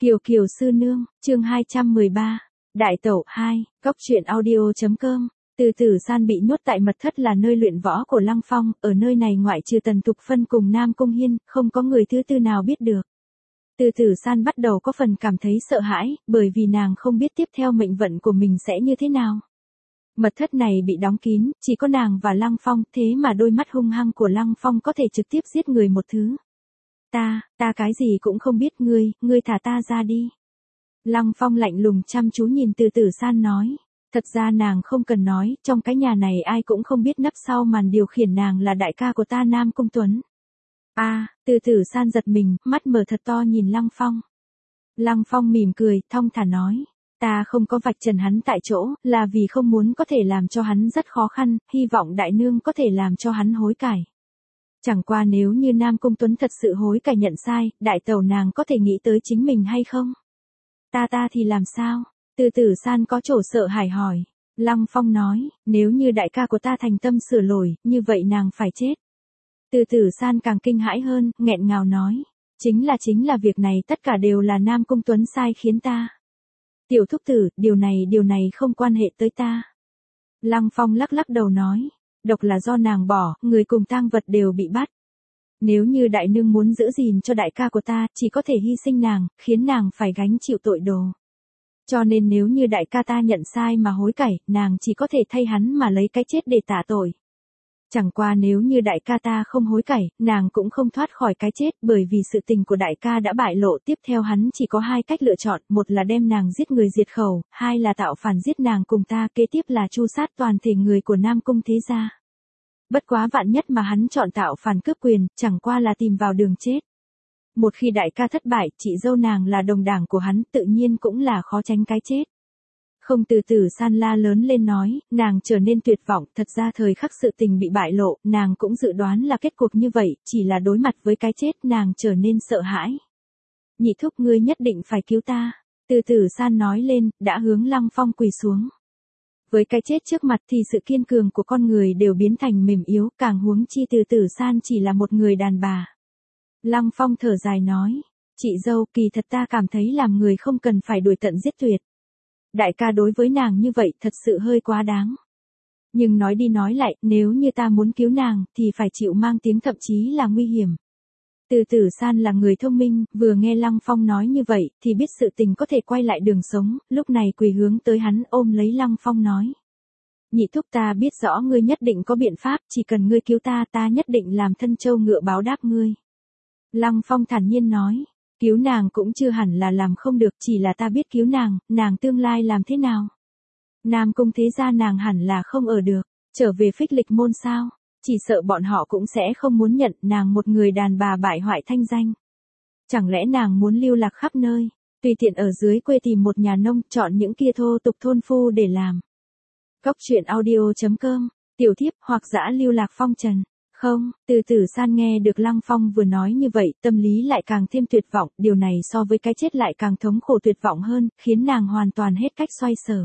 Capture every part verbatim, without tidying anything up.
Kiều Kiều sư nương, chương hai trăm mười ba, Đại tẩu hai, Cốc truyện audio.com. Từ Tử San bị nhốt tại mật thất là nơi luyện võ của Lăng Phong, ở nơi này ngoại trừ Tần Tục Phân cùng Nam Cung Hiên, không có người thứ tư nào biết được. Từ Tử San bắt đầu có phần cảm thấy sợ hãi, bởi vì nàng không biết tiếp theo mệnh vận của mình sẽ như thế nào. Mật thất này bị đóng kín, chỉ có nàng và Lăng Phong, thế mà đôi mắt hung hăng của Lăng Phong có thể trực tiếp giết người một thứ. Ta, ta cái gì cũng không biết, ngươi, ngươi thả ta ra đi. Lăng Phong lạnh lùng chăm chú nhìn Từ Tử San nói. Thật ra nàng không cần nói, trong cái nhà này ai cũng không biết nấp sau màn điều khiển nàng là đại ca của ta Nam Cung Tuấn. A, à, Từ Tử San giật mình, mắt mở thật to nhìn Lăng Phong. Lăng Phong mỉm cười, thong thả nói. Ta không có vạch trần hắn tại chỗ, là vì không muốn có thể làm cho hắn rất khó khăn, hy vọng đại nương có thể làm cho hắn hối cải. Chẳng qua nếu như Nam Cung Tuấn thật sự hối cải nhận sai, đại tẩu nàng có thể nghĩ tới chính mình hay không? Ta ta thì làm sao? Từ Tử San có chỗ sợ hãi hỏi. Lăng Phong nói, nếu như đại ca của ta thành tâm sửa lỗi, như vậy nàng phải chết. Từ Tử San càng kinh hãi hơn, nghẹn ngào nói. Chính là chính là việc này tất cả đều là Nam Cung Tuấn sai khiến ta. Tiểu thúc tử, điều này điều này không quan hệ tới ta. Lăng Phong lắc lắc đầu nói. Độc là do nàng bỏ, người cùng tang vật đều bị bắt. Nếu như đại nương muốn giữ gìn cho đại ca của ta, chỉ có thể hy sinh nàng, khiến nàng phải gánh chịu tội đồ. Cho nên nếu như đại ca ta nhận sai mà hối cải, nàng chỉ có thể thay hắn mà lấy cái chết để tả tội. Chẳng qua nếu như đại ca ta không hối cải, nàng cũng không thoát khỏi cái chết, bởi vì sự tình của đại ca đã bại lộ. Tiếp theo hắn chỉ có hai cách lựa chọn, một là đem nàng giết người diệt khẩu, hai là tạo phản giết nàng cùng ta, kế tiếp là tru sát toàn thể người của Nam Cung thế gia. Bất quá vạn nhất mà hắn chọn tạo phản cướp quyền, chẳng qua là tìm vào đường chết. Một khi đại ca thất bại, chị dâu nàng là đồng đảng của hắn, tự nhiên cũng là khó tránh cái chết. Không. Từ Tử San la lớn lên nói, nàng trở nên tuyệt vọng, thật ra thời khắc sự tình bị bại lộ, nàng cũng dự đoán là kết cục như vậy, chỉ là đối mặt với cái chết nàng trở nên sợ hãi. Nhị thúc, ngươi nhất định phải cứu ta. Từ Tử San nói lên, đã hướng Lăng Phong quỳ xuống. Với cái chết trước mặt thì sự kiên cường của con người đều biến thành mềm yếu, càng huống chi Từ Tử San chỉ là một người đàn bà. Lăng Phong thở dài nói, chị dâu, kỳ thật ta cảm thấy làm người không cần phải đuổi tận giết tuyệt. Đại ca đối với nàng như vậy thật sự hơi quá đáng. Nhưng nói đi nói lại, nếu như ta muốn cứu nàng, thì phải chịu mang tiếng thậm chí là nguy hiểm. Từ Tử San là người thông minh, vừa nghe Lăng Phong nói như vậy, thì biết sự tình có thể quay lại đường sống, lúc này quỳ hướng tới hắn ôm lấy Lăng Phong nói. Nhị thúc, ta biết rõ ngươi nhất định có biện pháp, chỉ cần ngươi cứu ta, ta nhất định làm thân trâu ngựa báo đáp ngươi. Lăng Phong thản nhiên nói, cứu nàng cũng chưa hẳn là làm không được, chỉ là ta biết cứu nàng, nàng tương lai làm thế nào. Nam Cung thế gia nàng hẳn là không ở được, trở về Phích Lịch môn sao, chỉ sợ bọn họ cũng sẽ không muốn nhận nàng một người đàn bà bại hoại thanh danh. Chẳng lẽ nàng muốn lưu lạc khắp nơi, tùy tiện ở dưới quê tìm một nhà nông, chọn những kia thô tục thôn phu để làm. Cốc truyện audio.com, tiểu thiếp hoặc dã lưu lạc phong trần. Không. Từ Tử San nghe được Lăng Phong vừa nói như vậy, tâm lý lại càng thêm tuyệt vọng, điều này so với cái chết lại càng thống khổ tuyệt vọng hơn, khiến nàng hoàn toàn hết cách xoay sở.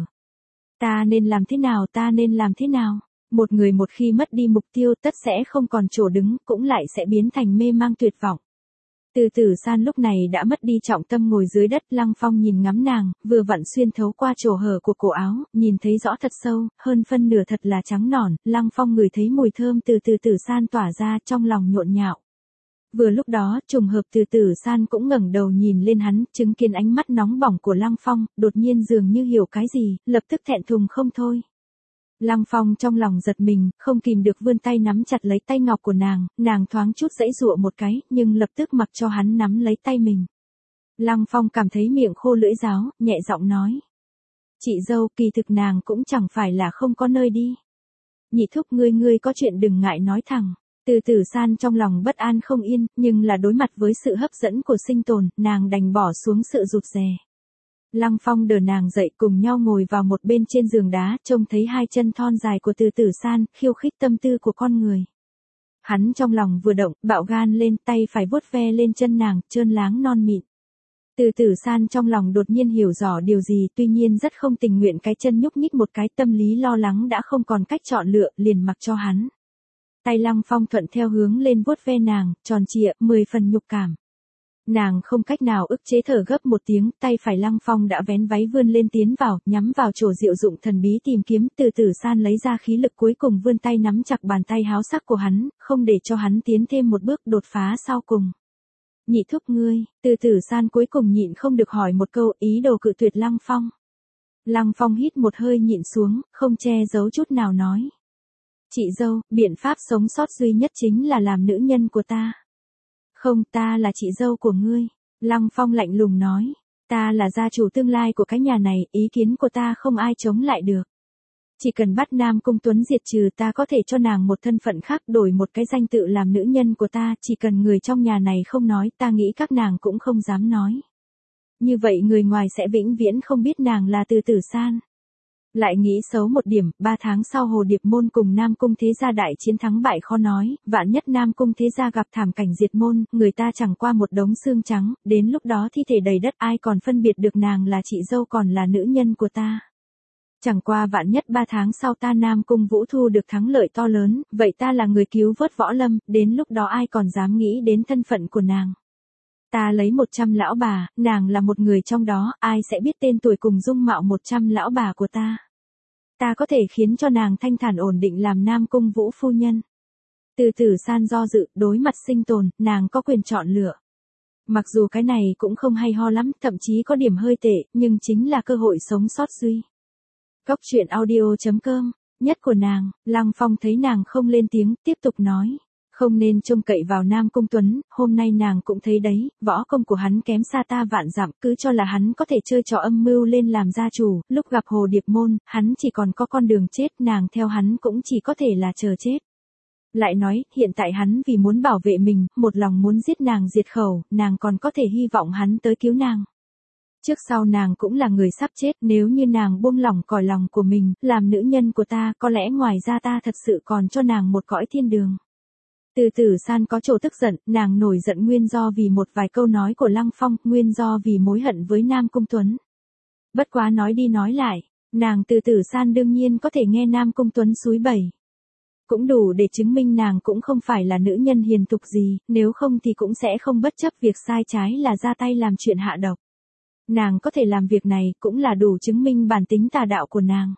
Ta nên làm thế nào, ta nên làm thế nào? Một người một khi mất đi mục tiêu tất sẽ không còn chỗ đứng, cũng lại sẽ biến thành mê mang tuyệt vọng. Từ Tử San lúc này đã mất đi trọng tâm ngồi dưới đất, Lăng Phong nhìn ngắm nàng, vừa vặn xuyên thấu qua chỗ hở của cổ áo, nhìn thấy rõ thật sâu, hơn phân nửa thật là trắng nõn, Lăng Phong ngửi thấy mùi thơm từ Từ Tử San tỏa ra, trong lòng nhộn nhạo. Vừa lúc đó, trùng hợp Từ Tử San cũng ngẩng đầu nhìn lên hắn, chứng kiến ánh mắt nóng bỏng của Lăng Phong, đột nhiên dường như hiểu cái gì, lập tức thẹn thùng không thôi. Lăng Phong trong lòng giật mình, không kìm được vươn tay nắm chặt lấy tay ngọc của nàng, nàng thoáng chút giãy giụa một cái, nhưng lập tức mặc cho hắn nắm lấy tay mình. Lăng Phong cảm thấy miệng khô lưỡi giáo, nhẹ giọng nói. Chị dâu, kỳ thực nàng cũng chẳng phải là không có nơi đi. Nhị thúc, ngươi ngươi có chuyện đừng ngại nói thẳng. Từ Tử San trong lòng bất an không yên, nhưng là đối mặt với sự hấp dẫn của sinh tồn, nàng đành bỏ xuống sự rụt rè. Lăng Phong đỡ nàng dậy, cùng nhau ngồi vào một bên trên giường đá, trông thấy hai chân thon dài của Từ Tử San, khiêu khích tâm tư của con người. Hắn trong lòng vừa động, bạo gan lên, tay phải vuốt ve lên chân nàng, trơn láng non mịn. Từ Tử San trong lòng đột nhiên hiểu rõ điều gì, tuy nhiên rất không tình nguyện, cái chân nhúc nhích một cái, tâm lý lo lắng đã không còn cách chọn lựa, liền mặc cho hắn. Tay Lăng Phong thuận theo hướng lên vuốt ve nàng, tròn trịa, mười phần nhục cảm. Nàng không cách nào ức chế thở gấp một tiếng, tay phải Lăng Phong đã vén váy vươn lên tiến vào, nhắm vào chỗ diệu dụng thần bí tìm kiếm, Từ Tử San lấy ra khí lực cuối cùng vươn tay nắm chặt bàn tay háo sắc của hắn, không để cho hắn tiến thêm một bước đột phá sau cùng. Nhị thúc ngươi, Từ Tử San cuối cùng nhịn không được hỏi một câu, ý đồ cự tuyệt Lăng Phong. Lăng Phong hít một hơi nhịn xuống, không che giấu chút nào nói. Chị dâu, biện pháp sống sót duy nhất chính là làm nữ nhân của ta. Không, ta là chị dâu của ngươi. Lăng Phong lạnh lùng nói. Ta là gia chủ tương lai của cái nhà này, ý kiến của ta không ai chống lại được. Chỉ cần bắt Nam Cung Tuấn diệt trừ, ta có thể cho nàng một thân phận khác, đổi một cái danh tự làm nữ nhân của ta, chỉ cần người trong nhà này không nói, ta nghĩ các nàng cũng không dám nói. Như vậy người ngoài sẽ vĩnh viễn không biết nàng là Từ Tử San. Lại nghĩ xấu một điểm, ba tháng sau Hồ Điệp Môn cùng Nam Cung Thế Gia đại chiến thắng bại khó nói, vạn nhất Nam Cung Thế Gia gặp thảm cảnh diệt môn, người ta chẳng qua một đống xương trắng, đến lúc đó thi thể đầy đất ai còn phân biệt được nàng là chị dâu còn là nữ nhân của ta. Chẳng qua vạn nhất ba tháng sau ta Nam Cung Vũ thu được thắng lợi to lớn, vậy ta là người cứu vớt võ lâm, đến lúc đó ai còn dám nghĩ đến thân phận của nàng. Ta lấy một trăm lão bà, nàng là một người trong đó, ai sẽ biết tên tuổi cùng dung mạo một trăm lão bà của ta. Ta có thể khiến cho nàng thanh thản ổn định làm Nam Cung Vũ phu nhân. Từ Tử San do dự, đối mặt sinh tồn, nàng có quyền chọn lựa. Mặc dù cái này cũng không hay ho lắm, thậm chí có điểm hơi tệ, nhưng chính là cơ hội sống sót duy. Cốc truyện audio chấm com, nhất của nàng, Lăng Phong thấy nàng không lên tiếng, tiếp tục nói. Không nên trông cậy vào Nam Cung Tuấn, hôm nay nàng cũng thấy đấy, võ công của hắn kém xa ta vạn dặm, cứ cho là hắn có thể chơi trò âm mưu lên làm gia chủ, lúc gặp Hồ Điệp Môn, hắn chỉ còn có con đường chết, nàng theo hắn cũng chỉ có thể là chờ chết. Lại nói, hiện tại hắn vì muốn bảo vệ mình, một lòng muốn giết nàng diệt khẩu, nàng còn có thể hy vọng hắn tới cứu nàng. Trước sau nàng cũng là người sắp chết, nếu như nàng buông lỏng còi lòng của mình, làm nữ nhân của ta, có lẽ ngoài ra ta thật sự còn cho nàng một cõi thiên đường. Từ Tử San có chỗ tức giận, nàng nổi giận nguyên do vì một vài câu nói của Lăng Phong, nguyên do vì mối hận với Nam Cung Tuấn. Bất quá nói đi nói lại, nàng Từ Tử San đương nhiên có thể nghe Nam Cung Tuấn xúi bẩy. Cũng đủ để chứng minh nàng cũng không phải là nữ nhân hiền thục gì, nếu không thì cũng sẽ không bất chấp việc sai trái là ra tay làm chuyện hạ độc. Nàng có thể làm việc này cũng là đủ chứng minh bản tính tà đạo của nàng.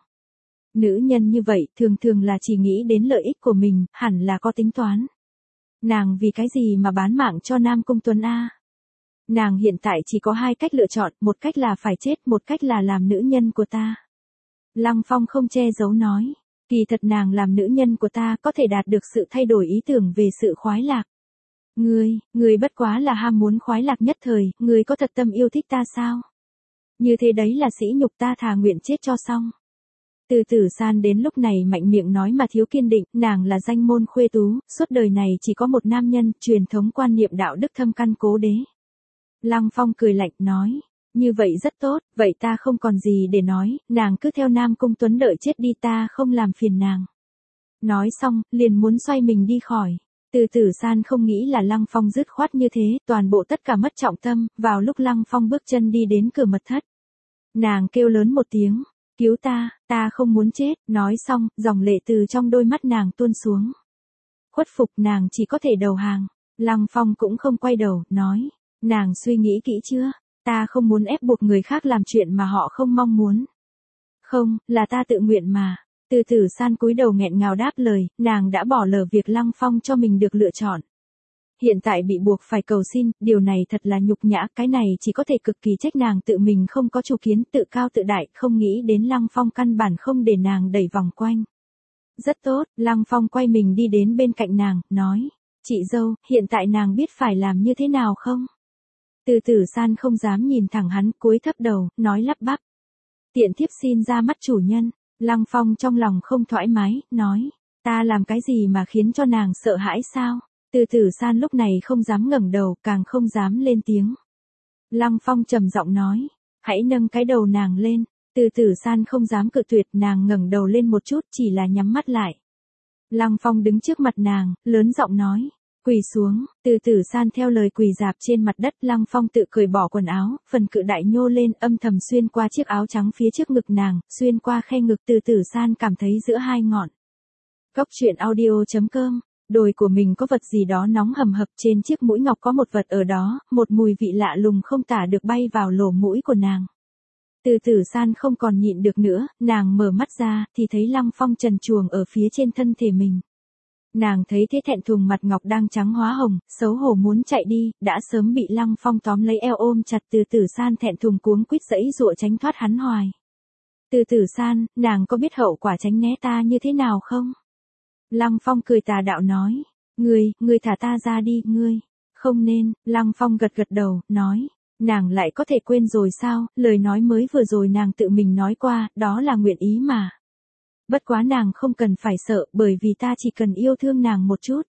Nữ nhân như vậy thường thường là chỉ nghĩ đến lợi ích của mình, hẳn là có tính toán. Nàng vì cái gì mà bán mạng cho Nam Cung Tuấn a? Nàng hiện tại chỉ có hai cách lựa chọn, một cách là phải chết, một cách là làm nữ nhân của ta. Lăng Phong không che giấu nói, kỳ thật nàng làm nữ nhân của ta có thể đạt được sự thay đổi ý tưởng về sự khoái lạc. Ngươi, ngươi bất quá là ham muốn khoái lạc nhất thời, ngươi có thật tâm yêu thích ta sao? Như thế đấy là sỉ nhục ta, thà nguyện chết cho xong. Từ Tử San đến lúc này mạnh miệng nói mà thiếu kiên định, nàng là danh môn khuê tú, suốt đời này chỉ có một nam nhân, truyền thống quan niệm đạo đức thâm căn cố đế. Lăng Phong cười lạnh nói, như vậy rất tốt, vậy ta không còn gì để nói, nàng cứ theo Nam Cung Tuấn đợi chết đi, ta không làm phiền nàng. Nói xong, liền muốn xoay mình đi khỏi. Từ Tử San không nghĩ là Lăng Phong dứt khoát như thế, toàn bộ tất cả mất trọng tâm, vào lúc Lăng Phong bước chân đi đến cửa mật thất. Nàng kêu lớn một tiếng. Cứu ta, ta không muốn chết, nói xong, dòng lệ từ trong đôi mắt nàng tuôn xuống. Khuất phục nàng chỉ có thể đầu hàng, Lăng Phong cũng không quay đầu, nói, nàng suy nghĩ kỹ chưa, ta không muốn ép buộc người khác làm chuyện mà họ không mong muốn. Không, là ta tự nguyện mà. Từ Tử San cúi đầu nghẹn ngào đáp lời, nàng đã bỏ lỡ việc Lăng Phong cho mình được lựa chọn. Hiện tại bị buộc phải cầu xin, điều này thật là nhục nhã, cái này chỉ có thể cực kỳ trách nàng tự mình không có chủ kiến, tự cao tự đại, không nghĩ đến Lăng Phong căn bản không để nàng đẩy vòng quanh. Rất tốt, Lăng Phong quay mình đi đến bên cạnh nàng, nói, chị dâu, hiện tại nàng biết phải làm như thế nào không? Từ Tử San không dám nhìn thẳng hắn, cúi thấp đầu, nói lắp bắp. Tiện thiếp xin ra mắt chủ nhân. Lăng Phong trong lòng không thoải mái, nói, ta làm cái gì mà khiến cho nàng sợ hãi sao? Từ Tử San lúc này không dám ngẩng đầu, càng không dám lên tiếng. Lăng Phong trầm giọng nói, hãy nâng cái đầu nàng lên. Từ Tử San không dám cự tuyệt, nàng ngẩng đầu lên một chút, chỉ là nhắm mắt lại. Lăng Phong đứng trước mặt nàng, lớn giọng nói, quỳ xuống. Từ Tử San theo lời quỳ rạp trên mặt đất. Lăng Phong tự cởi bỏ quần áo, phần cự đại nhô lên, âm thầm xuyên qua chiếc áo trắng phía trước ngực nàng, xuyên qua khe ngực. Từ Tử San cảm thấy giữa hai ngọn. Cốc truyện audio chấm com Đồi của mình có vật gì đó nóng hầm hập, trên chiếc mũi ngọc có một vật ở đó, một mùi vị lạ lùng không tả được bay vào lỗ mũi của nàng. Từ Tử San không còn nhịn được nữa, nàng mở mắt ra, thì thấy Lăng Phong trần truồng ở phía trên thân thể mình. Nàng thấy thế thẹn thùng, mặt ngọc đang trắng hóa hồng, xấu hổ muốn chạy đi, đã sớm bị Lăng Phong tóm lấy eo ôm chặt. Từ Tử San thẹn thùng cuống quýt giãy giụa tránh thoát hắn hoài. Từ Tử San, nàng có biết hậu quả tránh né ta như thế nào không? Lăng Phong cười tà đạo nói. Ngươi, ngươi thả ta ra đi, ngươi. Không nên. Lăng Phong gật gật đầu, nói. Nàng lại có thể quên rồi sao, lời nói mới vừa rồi nàng tự mình nói qua, đó là nguyện ý mà. Bất quá nàng không cần phải sợ, bởi vì ta chỉ cần yêu thương nàng một chút.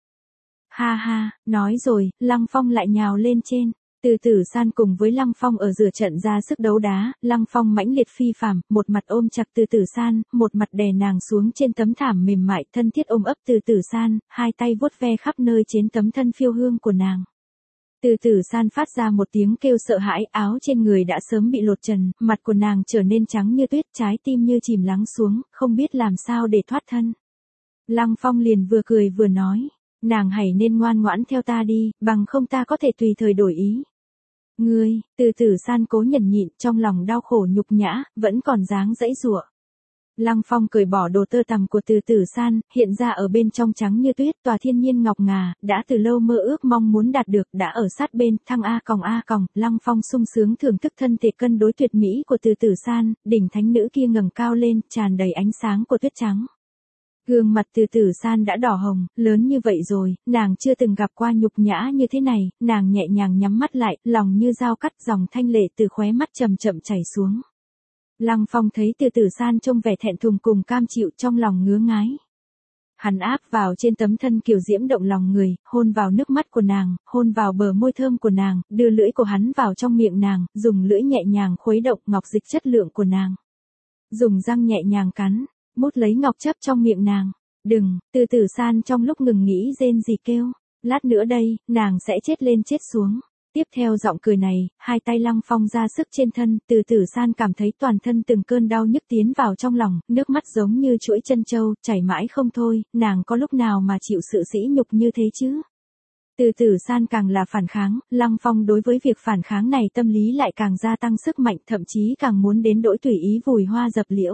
Ha ha, nói rồi, Lăng Phong lại nhào lên trên. Từ Tử San cùng với Lăng Phong ở giữa trận ra sức đấu đá, Lăng Phong mãnh liệt phi phàm, một mặt ôm chặt Từ Tử San, một mặt đè nàng xuống trên tấm thảm mềm mại, thân thiết ôm ấp Từ Tử San, hai tay vuốt ve khắp nơi trên tấm thân phiêu hương của nàng. Từ Tử San phát ra một tiếng kêu sợ hãi, áo trên người đã sớm bị lột trần, mặt của nàng trở nên trắng như tuyết, trái tim như chìm lắng xuống, không biết làm sao để thoát thân. Lăng Phong liền vừa cười vừa nói, nàng hãy nên ngoan ngoãn theo ta đi, bằng không ta có thể tùy thời đổi ý. Ngươi, Từ Tử San cố nhẫn nhịn, trong lòng đau khổ nhục nhã, vẫn còn dáng giãy giụa. Lăng Phong cởi bỏ đồ tơ tằm của Từ Tử San, hiện ra ở bên trong trắng như tuyết, tòa thiên nhiên ngọc ngà, đã từ lâu mơ ước mong muốn đạt được, đã ở sát bên, thăng a còng a còng. Lăng Phong sung sướng thưởng thức thân thể cân đối tuyệt mỹ của Từ Tử San, đỉnh thánh nữ kia ngẩng cao lên, tràn đầy ánh sáng của tuyết trắng. Gương mặt Từ Tử San đã đỏ hồng, lớn như vậy rồi, nàng chưa từng gặp qua nhục nhã như thế này, nàng nhẹ nhàng nhắm mắt lại, lòng như dao cắt, dòng thanh lệ từ khóe mắt chậm chậm chảy xuống. Lăng Phong thấy Từ Tử San trông vẻ thẹn thùng cùng cam chịu, trong lòng ngứa ngái. Hắn áp vào trên tấm thân kiều diễm động lòng người, hôn vào nước mắt của nàng, hôn vào bờ môi thơm của nàng, đưa lưỡi của hắn vào trong miệng nàng, dùng lưỡi nhẹ nhàng khuấy động ngọc dịch chất lượng của nàng. Dùng răng nhẹ nhàng cắn, mút lấy ngọc chấp trong miệng nàng. Đừng, Từ Tử San trong lúc ngừng nghĩ rên gì kêu. Lát nữa đây, nàng sẽ chết lên chết xuống. Tiếp theo giọng cười này, hai tay Lăng Phong ra sức trên thân, Từ Tử San cảm thấy toàn thân từng cơn đau nhức tiến vào trong lòng, nước mắt giống như chuỗi chân châu, chảy mãi không thôi, nàng có lúc nào mà chịu sự sỉ nhục như thế chứ? Từ Tử San càng là phản kháng, Lăng Phong đối với việc phản kháng này tâm lý lại càng gia tăng sức mạnh, thậm chí càng muốn đến đỗi tùy ý vùi hoa dập liễu.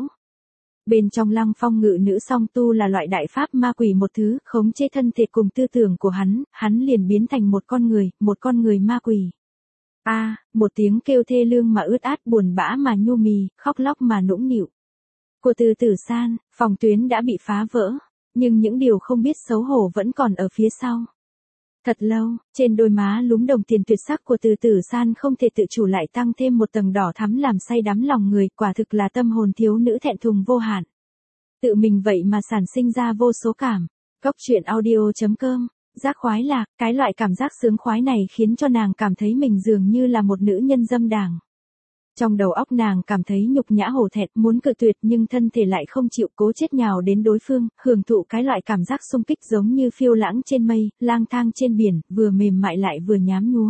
Bên trong Lăng Phong ngự nữ song tu là loại đại pháp ma quỷ một thứ, khống chế thân thể cùng tư tưởng của hắn, hắn liền biến thành một con người, một con người ma quỷ. A, à, một tiếng kêu thê lương mà ướt át, buồn bã mà nhu mì, khóc lóc mà nũng nịu. Của Từ Tử San, phòng tuyến đã bị phá vỡ, nhưng những điều không biết xấu hổ vẫn còn ở phía sau. Thật lâu, trên đôi má lúm đồng tiền tuyệt sắc của Từ Tử San không thể tự chủ lại tăng thêm một tầng đỏ thắm làm say đắm lòng người, quả thực là tâm hồn thiếu nữ thẹn thùng vô hạn. Tự mình vậy mà sản sinh ra vô số cảm. Cốc truyện audio chấm com, giác khoái lạc, cái loại cảm giác sướng khoái này khiến cho nàng cảm thấy mình dường như là một nữ nhân dâm đảng. Trong đầu óc nàng cảm thấy nhục nhã hổ thẹn, muốn cự tuyệt nhưng thân thể lại không chịu, cố chết nhào đến đối phương, hưởng thụ cái loại cảm giác xung kích giống như phiêu lãng trên mây, lang thang trên biển, vừa mềm mại lại vừa nhám nhúa.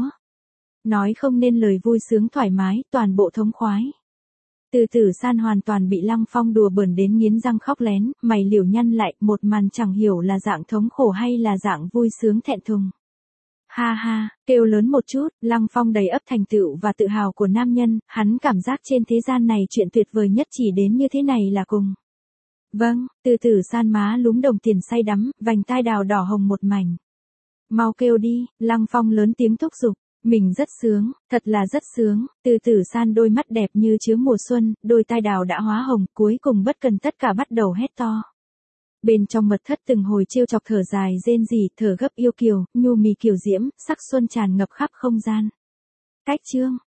Nói không nên lời, vui sướng thoải mái, toàn bộ thống khoái. Từ Tử San hoàn toàn bị Lăng Phong đùa bỡn đến nghiến răng khóc lén, mày liễu nhăn lại, một màn chẳng hiểu là dạng thống khổ hay là dạng vui sướng thẹn thùng. Ha ha, kêu lớn một chút, Lăng Phong đầy ắp thành tựu và tự hào của nam nhân, hắn cảm giác trên thế gian này chuyện tuyệt vời nhất chỉ đến như thế này là cùng. Vâng, Từ Tử San má lúm đồng tiền say đắm, vành tai đào đỏ hồng một mảnh. Mau kêu đi, Lăng Phong lớn tiếng thúc giục, mình rất sướng, thật là rất sướng. Từ Tử San đôi mắt đẹp như chứa mùa xuân, đôi tai đào đã hóa hồng, cuối cùng bất cần tất cả bắt đầu hét to. Bên trong mật thất từng hồi trêu chọc thở dài rên rỉ, thở gấp yêu kiều, nhu mì kiều diễm, sắc xuân tràn ngập khắp không gian. Cách chương